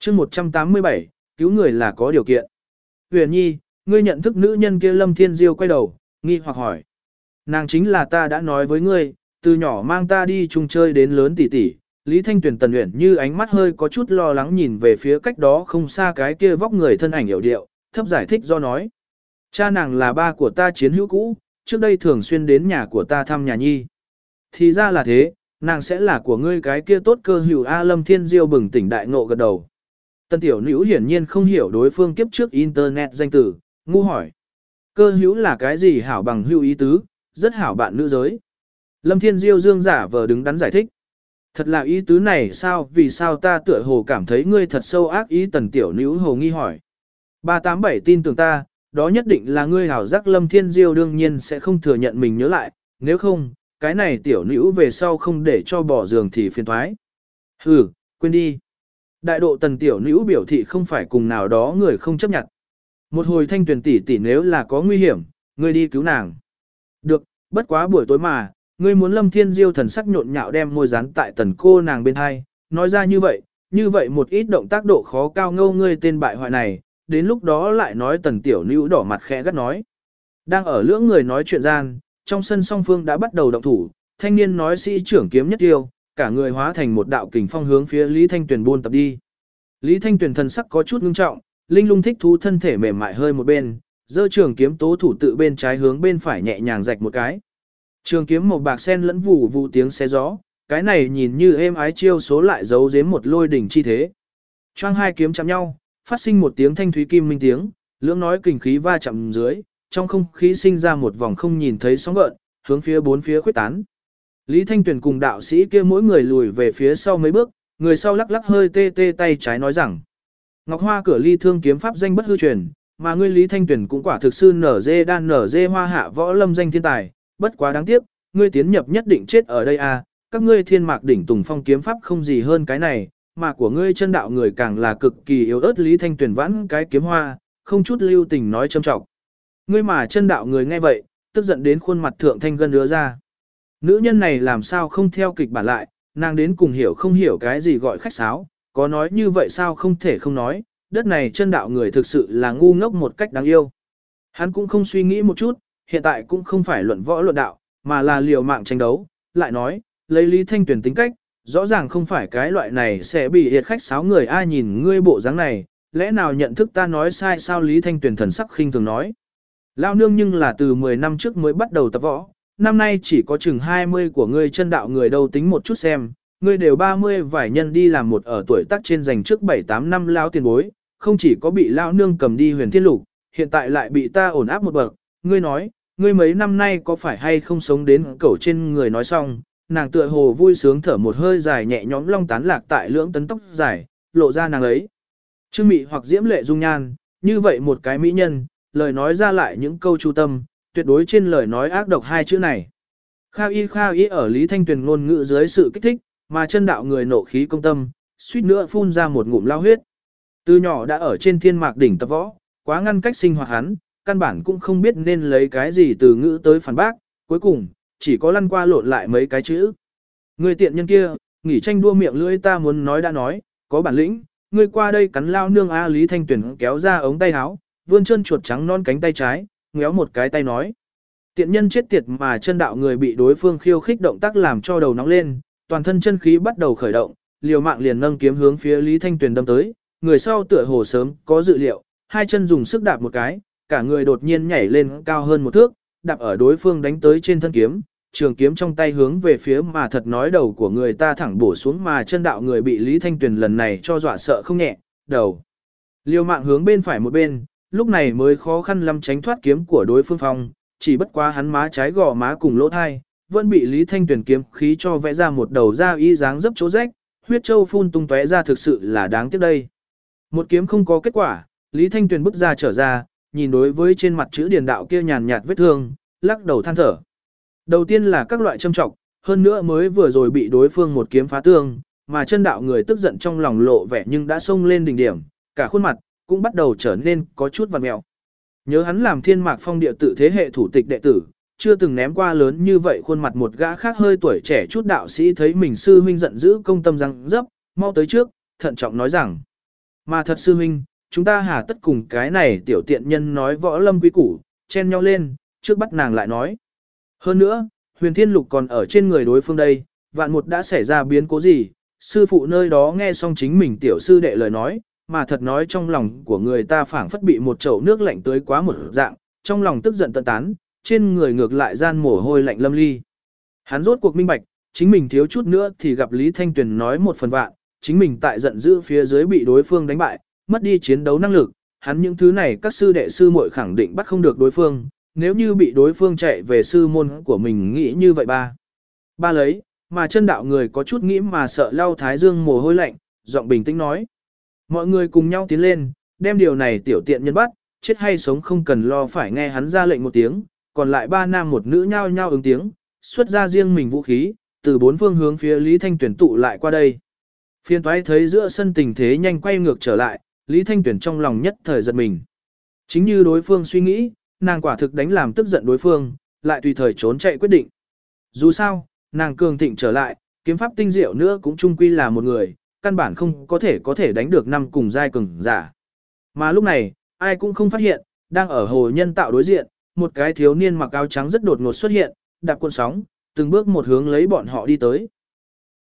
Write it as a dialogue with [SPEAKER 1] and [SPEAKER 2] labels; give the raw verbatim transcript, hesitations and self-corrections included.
[SPEAKER 1] chương một trăm tám mươi bảy, cứu người là có điều kiện. Huyền Nhi, ngươi nhận thức nữ nhân kia Lâm Thiên Diêu quay đầu, nghi hoặc hỏi. Nàng chính là ta đã nói với ngươi, từ nhỏ mang ta đi chung chơi đến lớn tỷ tỷ. Lý Thanh Tuyền Tần Uyển Như ánh mắt hơi có chút lo lắng nhìn về phía cách đó không xa cái kia vóc người thân ảnh hiểu điệu, thấp giải thích do nói. Cha nàng là ba của ta chiến hữu cũ, trước đây thường xuyên đến nhà của ta thăm nhà Nhi. Thì ra là thế, nàng sẽ là của ngươi cái kia tốt cơ hữu A. Lâm Thiên Diêu bừng tỉnh đại ngộ gật đầu. Tân tiểu nữ hiển nhiên không hiểu đối phương kiếp trước internet danh từ, ngu hỏi. Cơ hữu là cái gì hảo bằng hữu ý tứ, rất hảo bạn nữ giới. Lâm Thiên Diêu dương giả vờ đứng đắn giải thích. Thật là ý tứ này sao, vì sao ta tựa hồ cảm thấy ngươi thật sâu ác ý. Tần tiểu nữ hồ nghi hỏi. ba tám bảy tin tưởng ta, đó nhất định là ngươi hảo giác. Lâm Thiên Diêu đương nhiên sẽ không thừa nhận mình nhớ lại, nếu không, cái này tiểu nữ về sau không để cho bỏ giường thì phiền thoái. Hừ, quên đi. Đại độ tần tiểu nữ biểu thị không phải cùng nào đó người không chấp nhận. Một hồi Thanh Tuyền tỷ tỷ nếu là có nguy hiểm, ngươi đi cứu nàng. Được, bất quá buổi tối mà, ngươi muốn Lâm Thiên Diêu thần sắc nhộn nhạo đem môi dán tại tần cô nàng bên hai, nói ra như vậy, như vậy một ít động tác độ khó cao ngâu ngươi tên bại hoại này, đến lúc đó lại nói tần tiểu nữ đỏ mặt khẽ gắt nói. Đang ở lưỡng người nói chuyện gian, trong sân song phương đã bắt đầu động thủ, thanh niên nói sĩ trưởng kiếm nhất tiêu, cả người hóa thành một đạo kình phong hướng phía Lý Thanh Tuyền buôn tập đi. Lý Thanh Tuyền thần sắc có chút ngưng trọng, linh lung thích thú thân thể mềm mại hơi một bên, giơ trường kiếm tố thủ tự bên trái hướng bên phải nhẹ nhàng rạch một cái. Trường kiếm màu bạc sen lẫn vụ vụ tiếng xé gió, cái này nhìn như êm ái chiêu số lại giấu giếm một lôi đỉnh chi thế. Choang hai kiếm chạm nhau, phát sinh một tiếng thanh thúy kim minh tiếng, lưỡng nói kình khí va chạm dưới, trong không khí sinh ra một vòng không nhìn thấy sóng gợn, hướng phía bốn phía khuếch tán. Lý Thanh Tuyền cùng đạo sĩ kia mỗi người lùi về phía sau mấy bước, người sau lắc lắc hơi tê tê tay trái nói rằng: Ngọc Hoa cửa ly thương kiếm pháp danh bất hư truyền, mà ngươi Lý Thanh Tuyền cũng quả thực sư nở dê đan nở dê hoa hạ võ lâm danh thiên tài, bất quá đáng tiếc, ngươi tiến nhập nhất định chết ở đây à, các ngươi thiên mạc đỉnh tùng phong kiếm pháp không gì hơn cái này, mà của ngươi chân đạo người càng là cực kỳ yếu ớt. Lý Thanh Tuyền vãn cái kiếm hoa, không chút lưu tình nói châm trọng. Ngươi mà chân đạo người nghe vậy, tức giận đến khuôn mặt thượng thanh gân đứa ra. Nữ nhân này làm sao không theo kịch bản lại, nàng đến cùng hiểu không hiểu cái gì gọi khách sáo, có nói như vậy sao không thể không nói, đất này chân đạo người thực sự là ngu ngốc một cách đáng yêu. Hắn cũng không suy nghĩ một chút, hiện tại cũng không phải luận võ luận đạo, mà là liều mạng tranh đấu, lại nói, lấy Lý Thanh Tuyền tính cách, rõ ràng không phải cái loại này sẽ bị hiệt khách sáo người. Ai nhìn ngươi bộ dáng này, lẽ nào nhận thức ta nói sai sao? Lý Thanh Tuyền thần sắc khinh thường nói. Lao nương nhưng là từ mười năm trước mới bắt đầu tập võ, năm nay chỉ có chừng hai mươi của ngươi chân đạo người đâu, tính một chút xem, ngươi đều ba mươi vài nhân đi làm một ở tuổi tác trên dành trước bảy tám năm lao tiền bối, không chỉ có bị lao nương cầm đi huyền thiên lục, hiện tại lại bị ta ổn áp một bậc, ngươi nói, ngươi mấy năm nay có phải hay không sống đến cẩu trên người? Nói xong, nàng tựa hồ vui sướng thở một hơi dài nhẹ nhõm long tán lạc tại lưỡng tấn tóc dài, lộ ra nàng ấy. Trương mị hoặc diễm lệ dung nhan, như vậy một cái mỹ nhân, lời nói ra lại những câu chu tâm, tuyệt đối trên lời nói ác độc hai chữ này. Khao y khao y ở Lý Thanh Tuyền ngôn ngữ dưới sự kích thích, mà chân đạo người nộ khí công tâm, suýt nữa phun ra một ngụm lao huyết. Từ nhỏ đã ở trên thiên mạc đỉnh tập võ, quá ngăn cách sinh hoạt hắn, căn bản cũng không biết nên lấy cái gì từ ngữ tới phản bác, cuối cùng, chỉ có lăn qua lộn lại mấy cái chữ. Người tiện nhân kia, nghỉ tranh đua miệng lưỡi, ta muốn nói đã nói, có bản lĩnh, ngươi qua đây cắn lao nương a. Lý Thanh Tuyền kéo ra ống tay áo, vươn chân chuột trắng non cánh tay trái, ngéo một cái tay nói. Tiện nhân chết tiệt, mà chân đạo người bị đối phương khiêu khích động tác làm cho đầu nóng lên, toàn thân chân khí bắt đầu khởi động, liều mạng liền nâng kiếm hướng phía Lý Thanh Tuyền đâm tới, người sau tựa hồ sớm có dự liệu, hai chân dùng sức đạp một cái, cả người đột nhiên nhảy lên cao hơn một thước, đạp ở đối phương đánh tới trên thân kiếm, trường kiếm trong tay hướng về phía mà thật nói đầu của người ta thẳng bổ xuống, mà chân đạo người bị Lý Thanh Tuyền lần này cho dọa sợ không nhẹ, đầu liều mạng hướng bên phải một bên, lúc này mới khó khăn lắm tránh thoát kiếm của đối phương phong, chỉ bất quá hắn má trái gò má cùng lỗ thai, vẫn bị Lý Thanh Tuyền kiếm khí cho vẽ ra một đầu da y dáng dấp chỗ rách, huyết châu phun tung tóe ra, thực sự là đáng tiếc đây. Một kiếm không có kết quả, Lý Thanh Tuyền bước ra trở ra, nhìn đối với trên mặt chữ điền đạo kia nhàn nhạt vết thương, lắc đầu than thở. Đầu tiên là các loại châm trọng, hơn nữa mới vừa rồi bị đối phương một kiếm phá tương, mà chân đạo người tức giận trong lòng lộ vẻ nhưng đã xông lên đỉnh điểm, cả khuôn mặt cũng bắt đầu trở nên có chút vặn mèo. Nhớ hắn làm Thiên Mạc Phong địa tự thế hệ thủ tịch đệ tử, chưa từng ném qua lớn như vậy khuôn mặt một gã khác hơi tuổi trẻ chút đạo sĩ thấy mình sư huynh giận dữ công tâm răng dấp, mau tới trước, thận trọng nói rằng: Mà thật sư huynh, chúng ta hà tất cùng cái này tiểu tiện nhân nói võ lâm quý củ, chen nhau lên, trước bắt nàng lại nói. Hơn nữa, huyền thiên lục còn ở trên người đối phương đây, vạn một đã xảy ra biến cố gì, sư phụ nơi đó nghe xong chính mình tiểu sư đệ lời nói, mà thật nói trong lòng của người ta phảng phất bị một chậu nước lạnh tới quá một dạng, trong lòng tức giận tận tán, trên người ngược lại gian mồ hôi lạnh lâm ly. Hắn rốt cuộc minh bạch, chính mình thiếu chút nữa thì gặp Lý Thanh Tuyền nói một phần vạn, chính mình tại giận dữ phía dưới bị đối phương đánh bại, mất đi chiến đấu năng lực, hắn những thứ này các sư đệ sư muội khẳng định bắt không được đối phương, nếu như bị đối phương chạy về sư môn của mình nghĩ như vậy ba. Ba lấy, mà chân đạo người có chút nghĩ mà sợ lau thái dương mồ hôi lạnh, giọng bình tĩnh nói. Mọi người cùng nhau tiến lên, đem điều này tiểu tiện nhân bắt, chết hay sống không cần lo phải nghe hắn ra lệnh một tiếng, còn lại ba nam một nữ nhao nhao ứng tiếng, xuất ra riêng mình vũ khí, từ bốn phương hướng phía Lý Thanh Tuyển tụ lại qua đây. Phiên toái thấy giữa sân tình thế nhanh quay ngược trở lại, Lý Thanh Tuyển trong lòng nhất thời giật mình. Chính như đối phương suy nghĩ, nàng quả thực đánh làm tức giận đối phương, lại tùy thời trốn chạy quyết định. Dù sao, nàng cường thịnh trở lại, kiếm pháp tinh diệu nữa cũng chung quy là một người, căn bản không có thể có thể đánh được năm cùng giai cường giả. Mà lúc này, ai cũng không phát hiện, đang ở hồ nhân tạo đối diện, một cái thiếu niên mặc áo trắng rất đột ngột xuất hiện, đạp cuộn sóng, từng bước một hướng lấy bọn họ đi tới.